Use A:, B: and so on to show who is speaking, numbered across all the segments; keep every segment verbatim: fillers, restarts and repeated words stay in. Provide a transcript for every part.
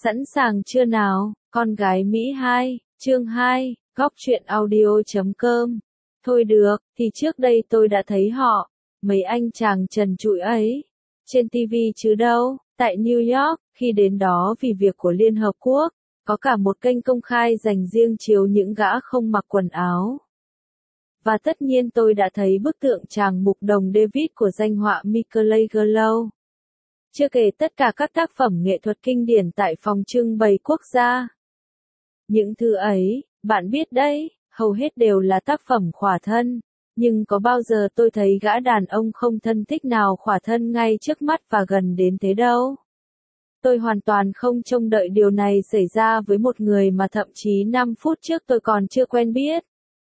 A: Sẵn sàng chưa nào? Con gái Mỹ hai, chương hai, góc truyện audio chấm com. Thôi được, thì trước đây tôi đã thấy họ, mấy anh chàng trần trụi ấy, trên ti vi chứ đâu, tại New York, khi đến đó vì việc của Liên Hợp Quốc, có cả một kênh công khai dành riêng chiếu những gã không mặc quần áo. Và tất nhiên tôi đã thấy bức tượng chàng mục đồng David của danh họa Michelangelo. Chưa kể tất cả các tác phẩm nghệ thuật kinh điển tại phòng trưng bày quốc gia. Những thứ ấy, bạn biết đấy, hầu hết đều là tác phẩm khỏa thân, nhưng có bao giờ tôi thấy gã đàn ông không thân thích nào khỏa thân ngay trước mắt và gần đến thế đâu. Tôi hoàn toàn không trông đợi điều này xảy ra với một người mà thậm chí năm phút trước tôi còn chưa quen biết.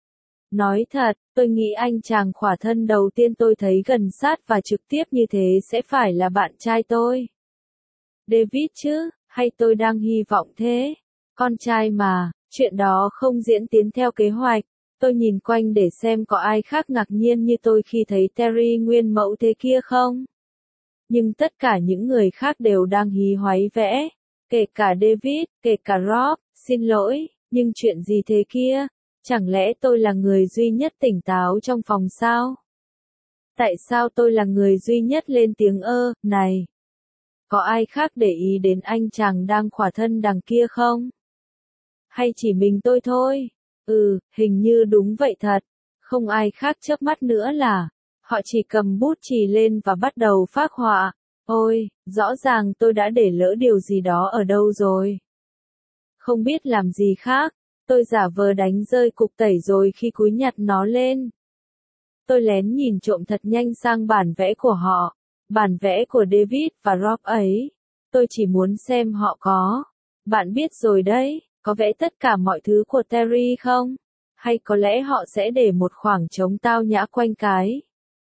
A: Nói thật, tôi nghĩ anh chàng khỏa thân đầu tiên tôi thấy gần sát và trực tiếp như thế sẽ phải là bạn trai tôi. David chứ, hay tôi đang hy vọng thế? Con trai mà, chuyện đó không diễn tiến theo kế hoạch. Tôi nhìn quanh để xem có ai khác ngạc nhiên như tôi khi thấy Terry nguyên mẫu thế kia không? Nhưng tất cả những người khác đều đang hí hoáy vẽ. Kể cả David, kể cả Rob, xin lỗi, nhưng chuyện gì thế kia? Chẳng lẽ tôi là người duy nhất tỉnh táo trong phòng sao? Tại sao tôi là người duy nhất lên tiếng ơ, này? Có ai khác để ý đến anh chàng đang khỏa thân đằng kia không? Hay chỉ mình tôi thôi? Ừ, hình như đúng vậy thật. Không ai khác chớp mắt nữa là, họ chỉ cầm bút chì lên và bắt đầu phác họa. Ôi, rõ ràng tôi đã để lỡ điều gì đó ở đâu rồi. Không biết làm gì khác. Tôi giả vờ đánh rơi cục tẩy rồi khi cúi nhặt nó lên. Tôi lén nhìn trộm thật nhanh sang bản vẽ của họ, bản vẽ của David và Rob ấy. Tôi chỉ muốn xem họ có, bạn biết rồi đấy, có vẽ tất cả mọi thứ của Terry không? Hay có lẽ họ sẽ để một khoảng trống tao nhã quanh cái.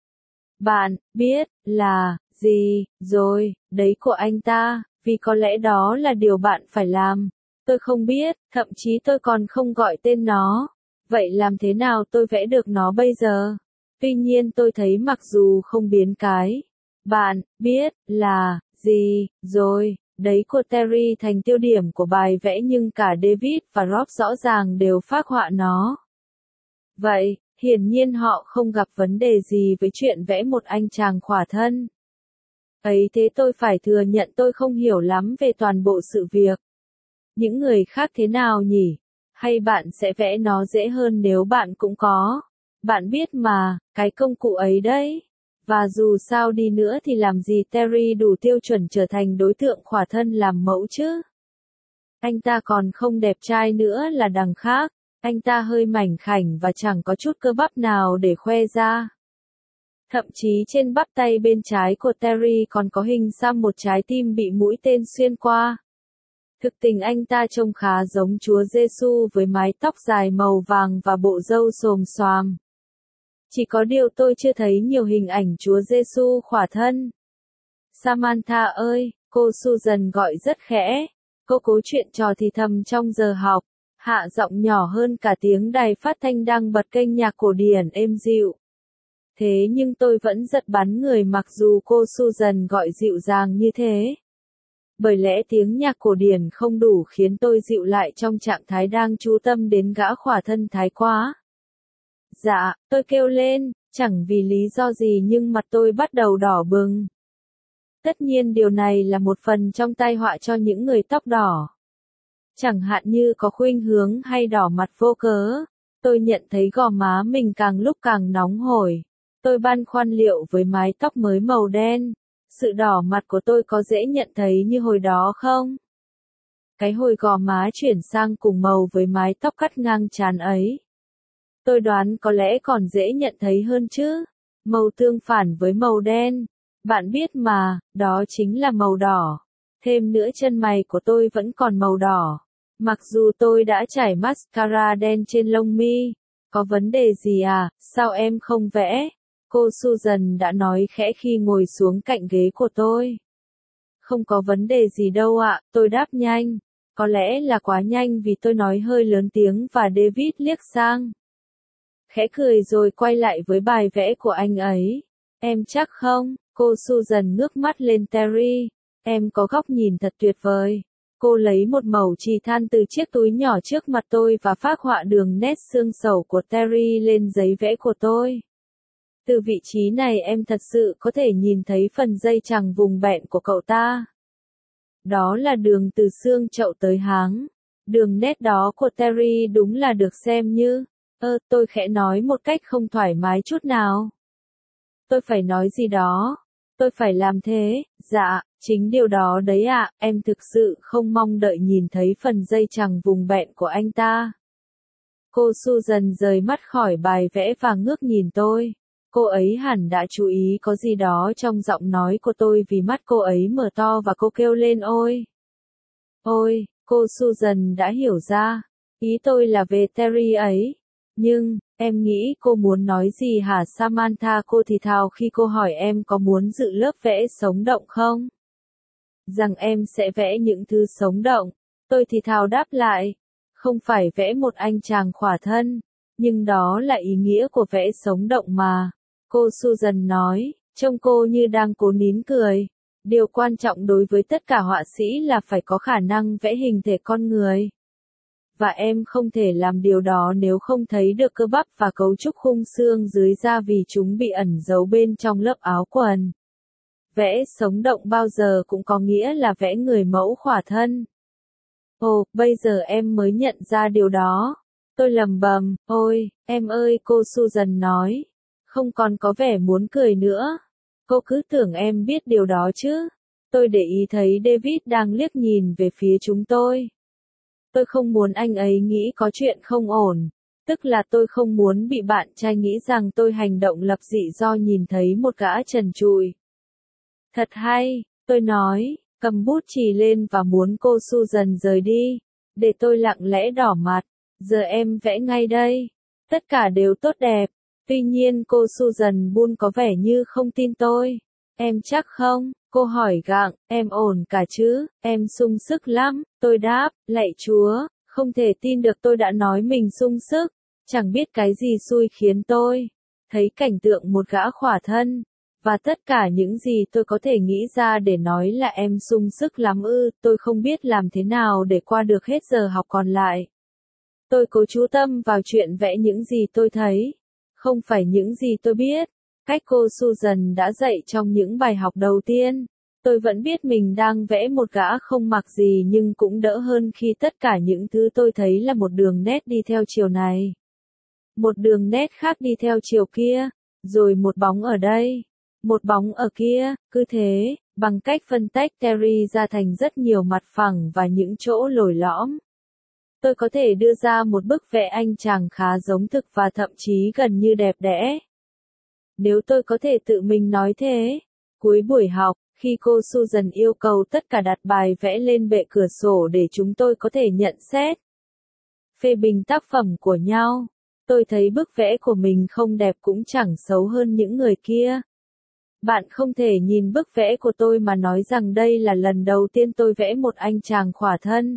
A: Bạn biết là gì rồi, đấy của anh ta, vì có lẽ đó là điều bạn phải làm. Tôi không biết, thậm chí tôi còn không gọi tên nó. Vậy làm thế nào tôi vẽ được nó bây giờ? Tuy nhiên tôi thấy mặc dù không biến cái, bạn biết là gì rồi, đấy của Terry thành tiêu điểm của bài vẽ nhưng cả David và Rob rõ ràng đều phác họa nó. Vậy, hiển nhiên họ không gặp vấn đề gì với chuyện vẽ một anh chàng khỏa thân. Ấy thế tôi phải thừa nhận tôi không hiểu lắm về toàn bộ sự việc. Những người khác thế nào nhỉ? Hay bạn sẽ vẽ nó dễ hơn nếu bạn cũng có? Bạn biết mà, cái công cụ ấy đấy. Và dù sao đi nữa thì làm gì Terry đủ tiêu chuẩn trở thành đối tượng khỏa thân làm mẫu chứ? Anh ta còn không đẹp trai nữa là đằng khác. Anh ta hơi mảnh khảnh và chẳng có chút cơ bắp nào để khoe ra. Thậm chí trên bắp tay bên trái của Terry còn có hình xăm một trái tim bị mũi tên xuyên qua. Thực tình anh ta trông khá giống Chúa Giêsu với mái tóc dài màu vàng và bộ râu xồm xoàm. Chỉ có điều tôi chưa thấy nhiều hình ảnh Chúa Giêsu khỏa thân. Samantha ơi, cô Susan gọi rất khẽ. Cô cố chuyện trò thì thầm trong giờ học, hạ giọng nhỏ hơn cả tiếng đài phát thanh đang bật kênh nhạc cổ điển êm dịu. Thế nhưng tôi vẫn giật bắn người mặc dù cô Susan gọi dịu dàng như thế. Bởi lẽ tiếng nhạc cổ điển không đủ khiến tôi dịu lại trong trạng thái đang chú tâm đến gã khỏa thân thái quá. Dạ, tôi kêu lên, chẳng vì lý do gì nhưng mặt tôi bắt đầu đỏ bừng. Tất nhiên điều này là một phần trong tai họa cho những người tóc đỏ. Chẳng hạn như có khuynh hướng hay đỏ mặt vô cớ. Tôi nhận thấy gò má mình càng lúc càng nóng hổi. Tôi băn khoăn liệu với mái tóc mới màu đen, sự đỏ mặt của tôi có dễ nhận thấy như hồi đó không? Cái hồi gò má chuyển sang cùng màu với mái tóc cắt ngang trán ấy. Tôi đoán có lẽ còn dễ nhận thấy hơn chứ. Màu tương phản với màu đen. Bạn biết mà, đó chính là màu đỏ. Thêm nữa chân mày của tôi vẫn còn màu đỏ. Mặc dù tôi đã trải mascara đen trên lông mi. Có vấn đề gì à, sao em không vẽ? Cô Susan đã nói khẽ khi ngồi xuống cạnh ghế của tôi. Không có vấn đề gì đâu ạ, tôi đáp nhanh. Có lẽ là quá nhanh vì tôi nói hơi lớn tiếng và David liếc sang. Khẽ cười rồi quay lại với bài vẽ của anh ấy. Em chắc không? Cô Susan ngước mắt lên Terry. Em có góc nhìn thật tuyệt vời. Cô lấy một mẩu chì than từ chiếc túi nhỏ trước mặt tôi và phác họa đường nét xương sầu của Terry lên giấy vẽ của tôi. Từ vị trí này em thật sự có thể nhìn thấy phần dây chằng vùng bẹn của cậu ta. Đó là đường từ xương chậu tới háng. Đường nét đó của Terry đúng là được xem như, ơ, tôi khẽ nói một cách không thoải mái chút nào. Tôi phải nói gì đó. Tôi phải làm thế, dạ, chính điều đó đấy ạ, em thực sự không mong đợi nhìn thấy phần dây chằng vùng bẹn của anh ta. Cô Susan rời mắt khỏi bài vẽ và ngước nhìn tôi. Cô ấy hẳn đã chú ý có gì đó trong giọng nói của tôi vì mắt cô ấy mở to và cô kêu lên ôi. Ôi, cô Susan đã hiểu ra. Ý tôi là về Terry ấy. Nhưng, em nghĩ cô muốn nói gì hả Samantha? Cô thì thào khi cô hỏi em có muốn dự lớp vẽ sống động không? Rằng em sẽ vẽ những thứ sống động. Tôi thì thào đáp lại. Không phải vẽ một anh chàng khỏa thân. Nhưng đó là ý nghĩa của vẽ sống động mà. Cô Susan nói, trông cô như đang cố nín cười. Điều quan trọng đối với tất cả họa sĩ là phải có khả năng vẽ hình thể con người. Và em không thể làm điều đó nếu không thấy được cơ bắp và cấu trúc khung xương dưới da vì chúng bị ẩn giấu bên trong lớp áo quần. Vẽ sống động bao giờ cũng có nghĩa là vẽ người mẫu khỏa thân. Ồ, bây giờ em mới nhận ra điều đó. Tôi lầm bầm, ôi, em ơi, cô Susan nói. Không còn có vẻ muốn cười nữa. Cô cứ tưởng em biết điều đó chứ. Tôi để ý thấy David đang liếc nhìn về phía chúng tôi. Tôi không muốn anh ấy nghĩ có chuyện không ổn. Tức là tôi không muốn bị bạn trai nghĩ rằng tôi hành động lập dị do nhìn thấy một gã trần trụi. Thật hay, tôi nói, cầm bút chì lên và muốn cô Susan rời đi. Để tôi lặng lẽ đỏ mặt. Giờ em vẽ ngay đây. Tất cả đều tốt đẹp. Tuy nhiên cô Susan Bull có vẻ như không tin tôi. Em chắc không? Cô hỏi gặng, em ổn cả chứ, em sung sức lắm, tôi đáp, lạy Chúa, không thể tin được tôi đã nói mình sung sức, chẳng biết cái gì xui khiến tôi. Thấy cảnh tượng một gã khỏa thân, và tất cả những gì tôi có thể nghĩ ra để nói là em sung sức lắm ư, tôi không biết làm thế nào để qua được hết giờ học còn lại. Tôi cố chú tâm vào chuyện vẽ những gì tôi thấy, không phải những gì tôi biết. Cách cô Susan đã dạy trong những bài học đầu tiên, tôi vẫn biết mình đang vẽ một gã không mặc gì nhưng cũng đỡ hơn khi tất cả những thứ tôi thấy là một đường nét đi theo chiều này. Một đường nét khác đi theo chiều kia, rồi một bóng ở đây, một bóng ở kia, cứ thế, bằng cách phân tách Terry ra thành rất nhiều mặt phẳng và những chỗ lồi lõm. Tôi có thể đưa ra một bức vẽ anh chàng khá giống thực và thậm chí gần như đẹp đẽ. Nếu tôi có thể tự mình nói thế. Cuối buổi học, khi cô Susan yêu cầu tất cả đặt bài vẽ lên bệ cửa sổ để chúng tôi có thể nhận xét, phê bình tác phẩm của nhau, tôi thấy bức vẽ của mình không đẹp cũng chẳng xấu hơn những người kia. Bạn không thể nhìn bức vẽ của tôi mà nói rằng đây là lần đầu tiên tôi vẽ một anh chàng khỏa thân.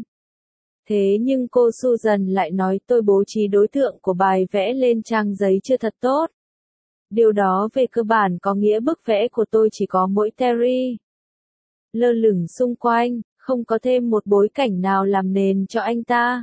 A: Thế nhưng cô Susan lại nói tôi bố trí đối tượng của bài vẽ lên trang giấy chưa thật tốt. Điều đó về cơ bản có nghĩa bức vẽ của tôi chỉ có mỗi Terry lơ lửng xung quanh, không có thêm một bối cảnh nào làm nền cho anh ta.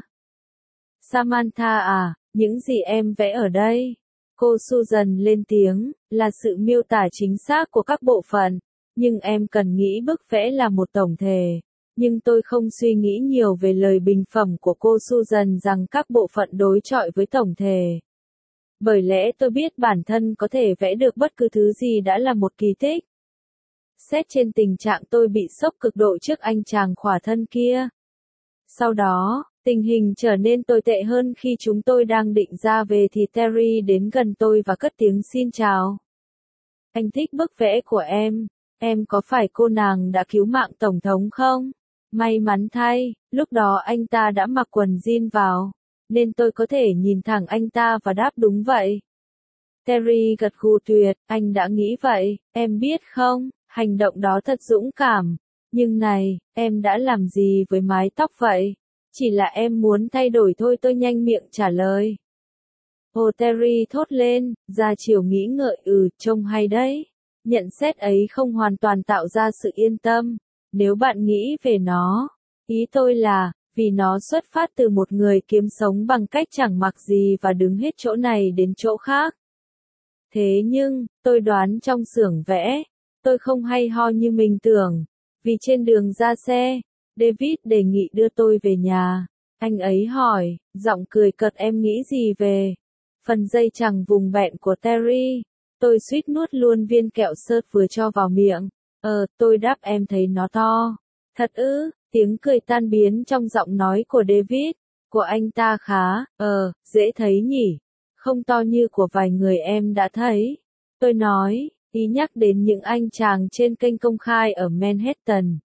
A: Samantha à, những gì em vẽ ở đây, cô Susan lên tiếng, là sự miêu tả chính xác của các bộ phận, nhưng em cần nghĩ bức vẽ là một tổng thể. Nhưng tôi không suy nghĩ nhiều về lời bình phẩm của cô Susan rằng các bộ phận đối chọi với tổng thể. Bởi lẽ tôi biết bản thân có thể vẽ được bất cứ thứ gì đã là một kỳ tích. Xét trên tình trạng tôi bị sốc cực độ trước anh chàng khỏa thân kia. Sau đó, tình hình trở nên tồi tệ hơn khi chúng tôi đang định ra về thì Terry đến gần tôi và cất tiếng xin chào. Anh thích bức vẽ của em, em có phải cô nàng đã cứu mạng Tổng thống không? May mắn thay, lúc đó anh ta đã mặc quần jean vào, nên tôi có thể nhìn thẳng anh ta và đáp đúng vậy. Terry gật gù tuyệt, anh đã nghĩ vậy, em biết không, hành động đó thật dũng cảm. Nhưng này, em đã làm gì với mái tóc vậy? Chỉ là em muốn thay đổi thôi, tôi nhanh miệng trả lời. Ồ, Terry thốt lên, ra chiều nghĩ ngợi, ừ, trông hay đấy. Nhận xét ấy không hoàn toàn tạo ra sự yên tâm. Nếu bạn nghĩ về nó, Ý tôi là, vì nó xuất phát từ một người kiếm sống bằng cách chẳng mặc gì và đứng hết chỗ này đến chỗ khác. Thế nhưng, tôi đoán trong xưởng vẽ, tôi không hay ho như mình tưởng. Vì trên đường ra xe, David đề nghị đưa tôi về nhà. Anh ấy hỏi, giọng cười cợt, em nghĩ gì về phần dây chằng vùng bẹn của Terry? Tôi suýt nuốt luôn viên kẹo sớt vừa cho vào miệng. Ờ, tôi đáp, em thấy nó to. Thật ư? Tiếng cười tan biến trong giọng nói của David. Của anh ta khá, ờ, dễ thấy nhỉ. Không to như của vài người em đã thấy. Tôi nói, ý nhắc đến những anh chàng trên kênh công khai ở Manhattan.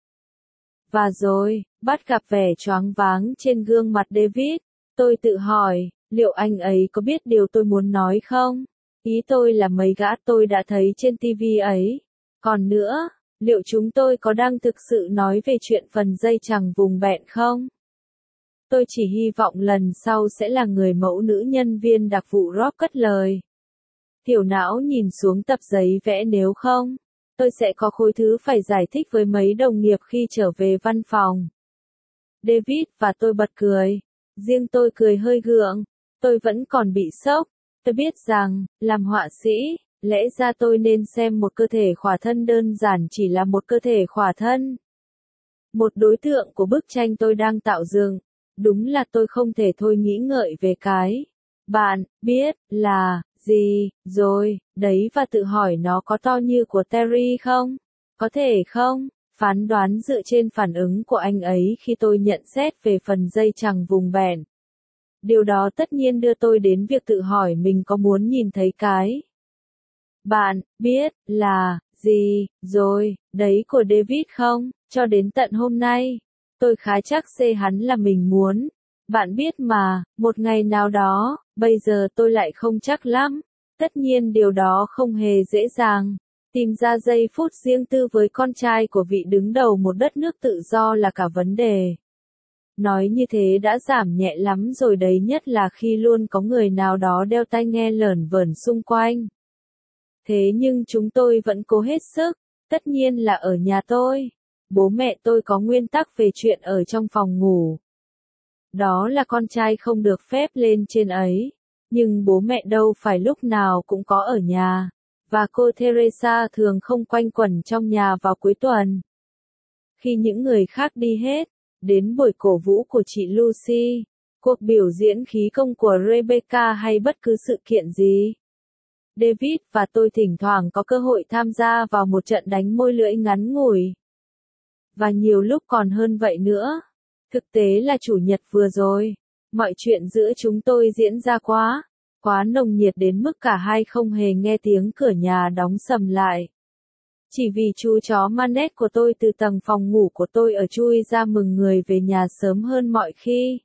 A: Và rồi, bắt gặp vẻ choáng váng trên gương mặt David. Tôi tự hỏi, liệu anh ấy có biết điều tôi muốn nói không? Ý tôi là mấy gã tôi đã thấy trên ti vi ấy. Còn nữa, liệu chúng tôi có đang thực sự nói về chuyện phần dây chằng vùng bẹn không? Tôi chỉ hy vọng lần sau sẽ là người mẫu nữ nhân viên đặc vụ Rob cất lời. Tiểu não nhìn xuống tập giấy vẽ, nếu không, tôi sẽ có khối thứ phải giải thích với mấy đồng nghiệp khi trở về văn phòng. David và tôi bật cười. Riêng tôi cười hơi gượng. Tôi vẫn còn bị sốc. Tôi biết rằng, làm họa sĩ, lẽ ra tôi nên xem một cơ thể khỏa thân đơn giản chỉ là một cơ thể khỏa thân. Một đối tượng của bức tranh tôi đang tạo dựng. Đúng là tôi không thể thôi nghĩ ngợi về cái bạn biết là gì rồi, đấy, và tự hỏi nó có to như của Terry không? Có thể không? Phán đoán dựa trên phản ứng của anh ấy khi tôi nhận xét về phần dây chằng vùng bẹn. Điều đó tất nhiên đưa tôi đến việc tự hỏi mình có muốn nhìn thấy cái bạn biết là gì rồi, đấy của David không? Cho đến tận hôm nay, tôi khá chắc xê hắn là mình muốn. Bạn biết mà, một ngày nào đó, bây giờ tôi lại không chắc lắm. Tất nhiên điều đó không hề dễ dàng. Tìm ra giây phút riêng tư với con trai của vị đứng đầu một đất nước tự do là cả vấn đề. Nói như thế đã giảm nhẹ lắm rồi đấy, nhất là khi luôn có người nào đó đeo tai nghe lởn vởn xung quanh. Thế nhưng chúng tôi vẫn cố hết sức, tất nhiên là ở nhà tôi. Bố mẹ tôi có nguyên tắc về chuyện ở trong phòng ngủ. Đó là con trai không được phép lên trên ấy. Nhưng bố mẹ đâu phải lúc nào cũng có ở nhà. Và cô Teresa thường không quanh quẩn trong nhà vào cuối tuần. Khi những người khác đi hết, đến buổi cổ vũ của chị Lucy, cuộc biểu diễn khí công của Rebecca hay bất cứ sự kiện gì, David và tôi thỉnh thoảng có cơ hội tham gia vào một trận đánh môi lưỡi ngắn ngủi. Và nhiều lúc còn hơn vậy nữa. Thực tế là chủ nhật vừa rồi, mọi chuyện giữa chúng tôi diễn ra quá, quá nồng nhiệt đến mức cả hai không hề nghe tiếng cửa nhà đóng sầm lại. Chỉ vì chú chó Manet của tôi từ tầng phòng ngủ của tôi ở chui ra mừng người về nhà sớm hơn mọi khi.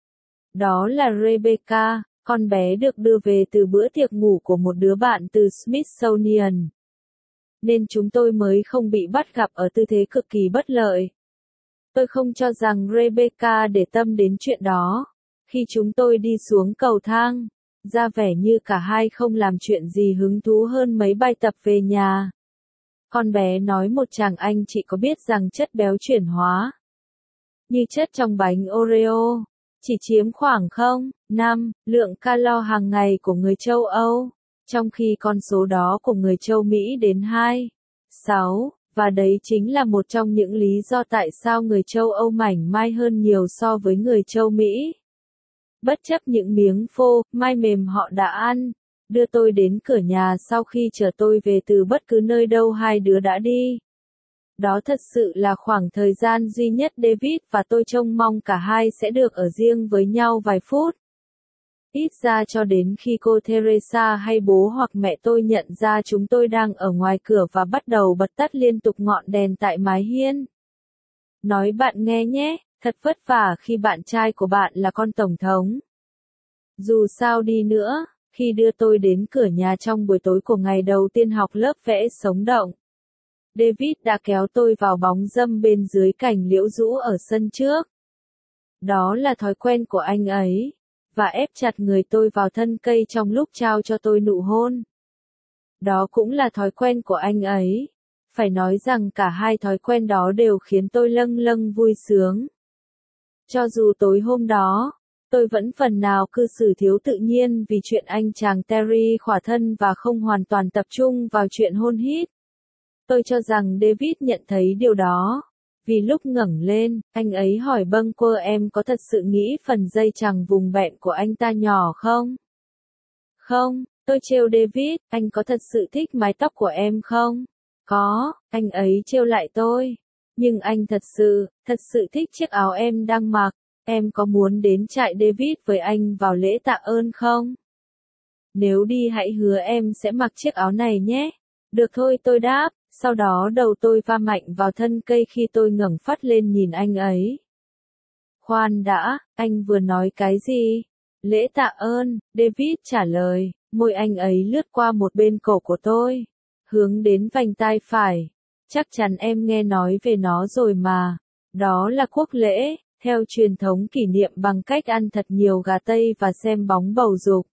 A: Đó là Rebecca, con bé được đưa về từ bữa tiệc ngủ của một đứa bạn từ Smithsonian. Nên chúng tôi mới không bị bắt gặp ở tư thế cực kỳ bất lợi. Tôi không cho rằng Rebecca để tâm đến chuyện đó. Khi chúng tôi đi xuống cầu thang, ra vẻ như cả hai không làm chuyện gì hứng thú hơn mấy bài tập về nhà. Con bé nói một chàng anh chị có biết rằng chất béo chuyển hóa, như chất trong bánh Oreo, chỉ chiếm khoảng không phẩy năm lượng calo hàng ngày của người châu Âu, trong khi con số đó của người châu Mỹ đến hai phẩy sáu, và đấy chính là một trong những lý do tại sao người châu Âu mảnh mai hơn nhiều so với người châu Mỹ. Bất chấp những miếng phô mai mềm họ đã ăn, đưa tôi đến cửa nhà sau khi chở tôi về từ bất cứ nơi đâu hai đứa đã đi. Đó thật sự là khoảng thời gian duy nhất David và tôi trông mong cả hai sẽ được ở riêng với nhau vài phút. Ít ra cho đến khi cô Teresa hay bố hoặc mẹ tôi nhận ra chúng tôi đang ở ngoài cửa và bắt đầu bật tắt liên tục ngọn đèn tại mái hiên. Nói bạn nghe nhé, thật vất vả khi bạn trai của bạn là con tổng thống. Dù sao đi nữa, khi đưa tôi đến cửa nhà trong buổi tối của ngày đầu tiên học lớp vẽ sống động, David đã kéo tôi vào bóng râm bên dưới cành liễu rũ ở sân trước. Đó là thói quen của anh ấy, và ép chặt người tôi vào thân cây trong lúc trao cho tôi nụ hôn. Đó cũng là thói quen của anh ấy. Phải nói rằng cả hai thói quen đó đều khiến tôi lâng lâng vui sướng. Cho dù tối hôm đó, tôi vẫn phần nào cư xử thiếu tự nhiên vì chuyện anh chàng Terry khỏa thân và không hoàn toàn tập trung vào chuyện hôn hít. Tôi cho rằng David nhận thấy điều đó. Vì lúc ngẩng lên, anh ấy hỏi bâng quơ em có thật sự nghĩ phần dây chằng vùng bẹn của anh ta nhỏ không? Không, tôi trêu David, anh có thật sự thích mái tóc của em không? Có, anh ấy trêu lại tôi. Nhưng anh thật sự, thật sự thích chiếc áo em đang mặc. Em có muốn đến trại David với anh vào lễ tạ ơn không? Nếu đi hãy hứa em sẽ mặc chiếc áo này nhé. Được thôi tôi đáp, sau đó đầu tôi va mạnh vào thân cây khi tôi ngẩng phát lên nhìn anh ấy. Khoan đã, anh vừa nói cái gì? Lễ tạ ơn, David trả lời, môi anh ấy lướt qua một bên cổ của tôi, hướng đến vành tai phải. Chắc chắn em nghe nói về nó rồi mà. Đó là quốc lễ, theo truyền thống kỷ niệm bằng cách ăn thật nhiều gà tây và xem bóng bầu dục.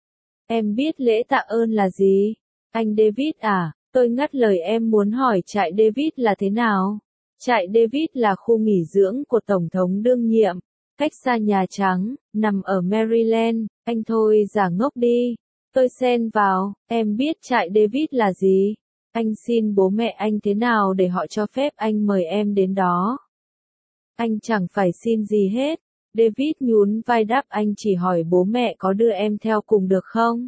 A: Em biết lễ tạ ơn là gì? Anh David à, tôi ngắt lời em muốn hỏi trại David là thế nào? Trại David là khu nghỉ dưỡng của Tổng thống đương nhiệm, cách xa Nhà Trắng, nằm ở Maryland. Anh thôi giả ngốc đi. Tôi xen vào, em biết trại David là gì? Anh xin bố mẹ anh thế nào để họ cho phép anh mời em đến đó? Anh chẳng phải xin gì hết. David nhún vai đáp anh chỉ hỏi bố mẹ có đưa em theo cùng được không?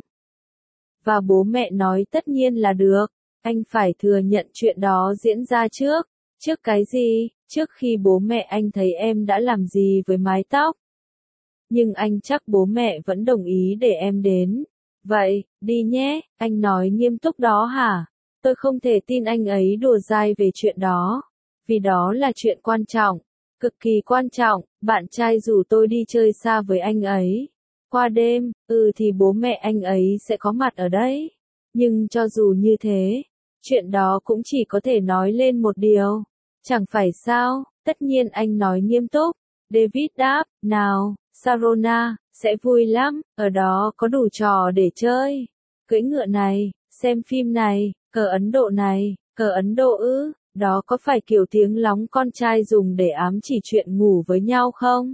A: Và bố mẹ nói tất nhiên là được. Anh phải thừa nhận chuyện đó diễn ra trước. Trước cái gì? Trước khi bố mẹ anh thấy em đã làm gì với mái tóc. Nhưng anh chắc bố mẹ vẫn đồng ý để em đến. Vậy, đi nhé, anh nói nghiêm túc đó hả? Tôi không thể tin anh ấy đùa dai về chuyện đó. Vì đó là chuyện quan trọng. Cực kỳ quan trọng, bạn trai rủ tôi đi chơi xa với anh ấy. Qua đêm, ừ thì bố mẹ anh ấy sẽ có mặt ở đấy. Nhưng cho dù như thế, chuyện đó cũng chỉ có thể nói lên một điều. Chẳng phải sao, tất nhiên anh nói nghiêm túc. David đáp, nào, Sarona, sẽ vui lắm, ở đó có đủ trò để chơi. Cưỡi ngựa này, xem phim này, cờ Ấn Độ này, cờ Ấn Độ ư, đó có phải kiểu tiếng lóng con trai dùng để ám chỉ chuyện ngủ với nhau không?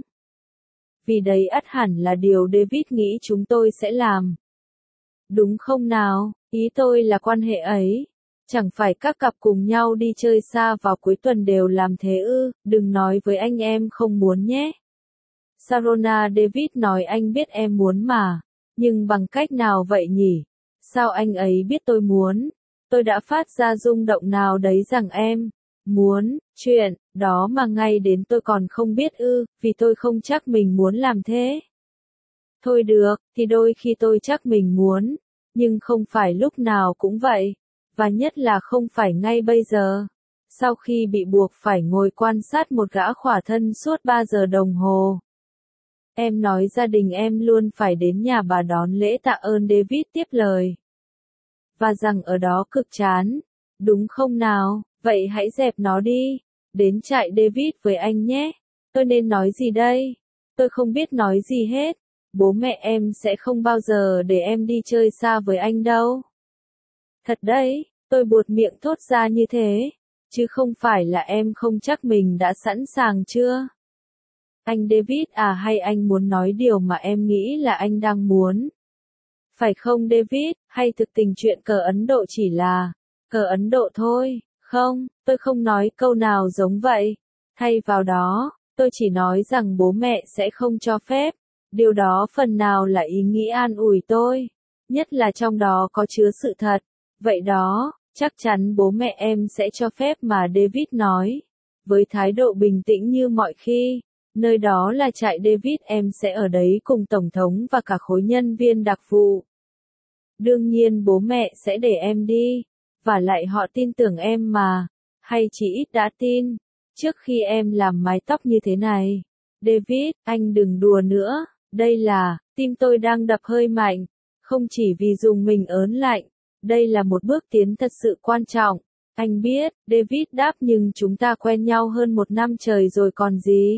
A: Vì đấy ắt hẳn là điều David nghĩ chúng tôi sẽ làm. Đúng không nào, ý tôi là quan hệ ấy. Chẳng phải các cặp cùng nhau đi chơi xa vào cuối tuần đều làm thế ư, đừng nói với anh em không muốn nhé. Sarona David nói anh biết em muốn mà. Nhưng bằng cách nào vậy nhỉ? Sao anh ấy biết tôi muốn? Tôi đã phát ra rung động nào đấy rằng em muốn, chuyện đó mà ngay đến tôi còn không biết ư, vì tôi không chắc mình muốn làm thế. Thôi được, thì đôi khi tôi chắc mình muốn, nhưng không phải lúc nào cũng vậy, và nhất là không phải ngay bây giờ. Sau khi bị buộc phải ngồi quan sát một gã khỏa thân suốt ba giờ đồng hồ. Em nói gia đình em luôn phải đến nhà bà đón lễ tạ ơn, David tiếp lời. Và rằng ở đó cực chán. Đúng không nào, vậy hãy dẹp nó đi. Đến trại David với anh nhé. Tôi nên nói gì đây? Tôi không biết nói gì hết. Bố mẹ em sẽ không bao giờ để em đi chơi xa với anh đâu. Thật đấy, tôi buột miệng thốt ra như thế. Chứ không phải là em không chắc mình đã sẵn sàng chưa? Anh David à, hay anh muốn nói điều mà em nghĩ là anh đang muốn? Phải không David, hay thực tình chuyện cờ Ấn Độ chỉ là cờ Ấn Độ thôi? Không, tôi không nói câu nào giống vậy. Thay vào đó, tôi chỉ nói rằng bố mẹ sẽ không cho phép. Điều đó phần nào là ý nghĩ an ủi tôi. Nhất là trong đó có chứa sự thật. Vậy đó, chắc chắn bố mẹ em sẽ cho phép mà David nói. Với thái độ bình tĩnh như mọi khi. Nơi đó là trại David, em sẽ ở đấy cùng Tổng thống và cả khối nhân viên đặc vụ. Đương nhiên bố mẹ sẽ để em đi. Và lại họ tin tưởng em mà. Hay chỉ ít đã tin. Trước khi em làm mái tóc như thế này. David, anh đừng đùa nữa. Đây là, tim tôi đang đập hơi mạnh. Không chỉ vì dùng mình ớn lạnh. Đây là một bước tiến thật sự quan trọng. Anh biết, David đáp, nhưng chúng ta quen nhau hơn một năm trời rồi còn gì.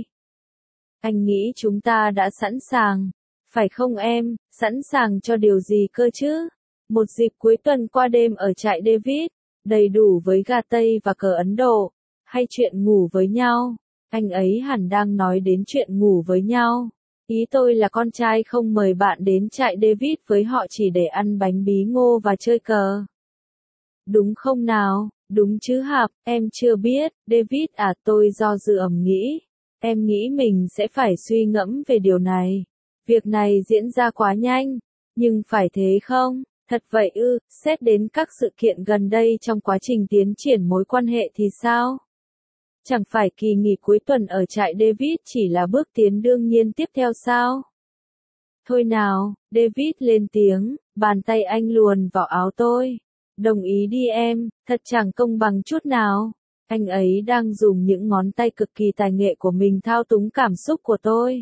A: Anh nghĩ chúng ta đã sẵn sàng. Phải không em, sẵn sàng cho điều gì cơ chứ? Một dịp cuối tuần qua đêm ở trại David, đầy đủ với gà tây và cờ Ấn Độ, hay chuyện ngủ với nhau. Anh ấy hẳn đang nói đến chuyện ngủ với nhau. Ý tôi là con trai không mời bạn đến trại David với họ chỉ để ăn bánh bí ngô và chơi cờ. Đúng không nào? Đúng chứ hạp, em chưa biết. David à, tôi do dự ầm nghĩ. Em nghĩ mình sẽ phải suy ngẫm về điều này. Việc này diễn ra quá nhanh. Nhưng phải thế không? Thật vậy ư, xét đến các sự kiện gần đây trong quá trình tiến triển mối quan hệ thì sao? Chẳng phải kỳ nghỉ cuối tuần ở trại David chỉ là bước tiến đương nhiên tiếp theo sao? Thôi nào, David lên tiếng, bàn tay anh luồn vào áo tôi. Đồng ý đi em, thật chẳng công bằng chút nào. Anh ấy đang dùng những ngón tay cực kỳ tài nghệ của mình thao túng cảm xúc của tôi.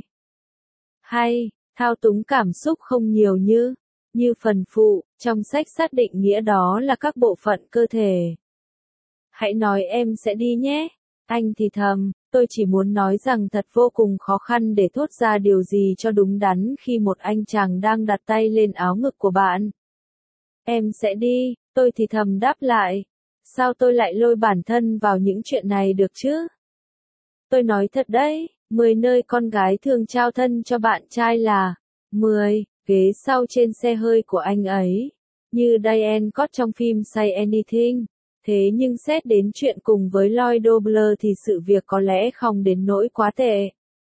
A: Hay, thao túng cảm xúc không nhiều như, như phần phụ, trong sách xác định nghĩa đó là các bộ phận cơ thể. Hãy nói em sẽ đi nhé. Anh thì thầm, tôi chỉ muốn nói rằng thật vô cùng khó khăn để thốt ra điều gì cho đúng đắn khi một anh chàng đang đặt tay lên áo ngực của bạn. Em sẽ đi, tôi thì thầm đáp lại. Sao tôi lại lôi bản thân vào những chuyện này được chứ? Tôi nói thật đấy, mười nơi con gái thường trao thân cho bạn trai là mười, ghế sau trên xe hơi của anh ấy. Như Diane Cott trong phim Say Anything. Thế nhưng xét đến chuyện cùng với Lloyd Dobler thì sự việc có lẽ không đến nỗi quá tệ.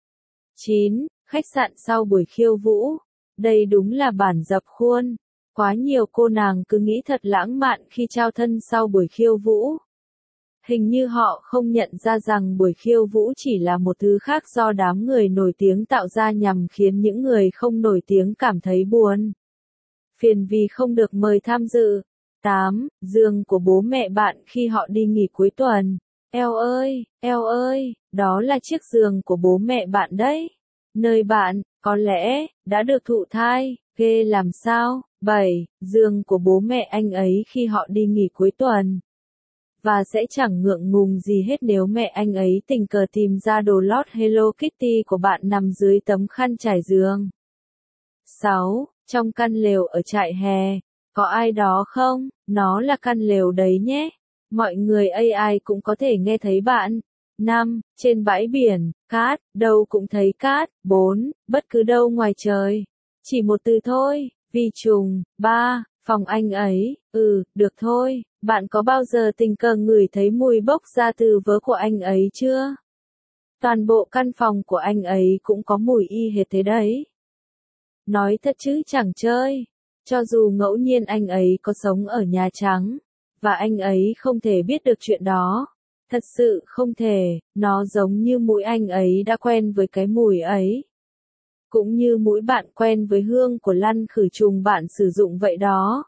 A: chín. Khách sạn sau buổi khiêu vũ. Đây đúng là bản dập khuôn. Quá nhiều cô nàng cứ nghĩ thật lãng mạn khi trao thân sau buổi khiêu vũ. Hình như họ không nhận ra rằng buổi khiêu vũ chỉ là một thứ khác do đám người nổi tiếng tạo ra nhằm khiến những người không nổi tiếng cảm thấy buồn. Phiền vì không được mời tham dự. tám. Giường của bố mẹ bạn khi họ đi nghỉ cuối tuần. Eo ơi, eo ơi, đó là chiếc giường của bố mẹ bạn đấy. Nơi bạn, có lẽ, đã được thụ thai, ghê làm sao. bảy. Giường của bố mẹ anh ấy khi họ đi nghỉ cuối tuần. Và sẽ chẳng ngượng ngùng gì hết nếu mẹ anh ấy tình cờ tìm ra đồ lót Hello Kitty của bạn nằm dưới tấm khăn trải giường. sáu. Trong căn lều ở trại hè. Có ai đó không? Nó là căn lều đấy nhé. Mọi người a i cũng có thể nghe thấy bạn. năm. Trên bãi biển, cát, đâu cũng thấy cát. bốn. Bất cứ đâu ngoài trời. Chỉ một từ thôi, vi trùng. ba. Phòng anh ấy, ừ, được thôi. Bạn có bao giờ tình cờ ngửi thấy mùi bốc ra từ vớ của anh ấy chưa? Toàn bộ căn phòng của anh ấy cũng có mùi y hệt thế đấy. Nói thật chứ chẳng chơi. Cho dù ngẫu nhiên anh ấy có sống ở Nhà Trắng, và anh ấy không thể biết được chuyện đó. Thật sự không thể, nó giống như mũi anh ấy đã quen với cái mùi ấy. Cũng như mũi bạn quen với hương của lăn khử trùng bạn sử dụng vậy đó.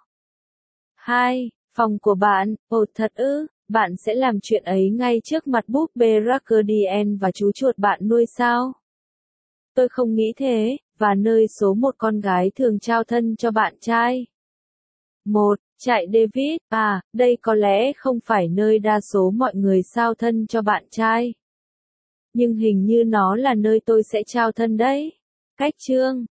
A: hai. Phòng của bạn, ồ thật ư, bạn sẽ làm chuyện ấy ngay trước mặt búp bê Rackerdian và chú chuột bạn nuôi sao? Tôi không nghĩ thế, và nơi số một con gái thường trao thân cho bạn trai. một. Trại David, à, đây có lẽ không phải nơi đa số mọi người trao thân cho bạn trai. Nhưng hình như nó là nơi tôi sẽ trao thân đấy. Cách chương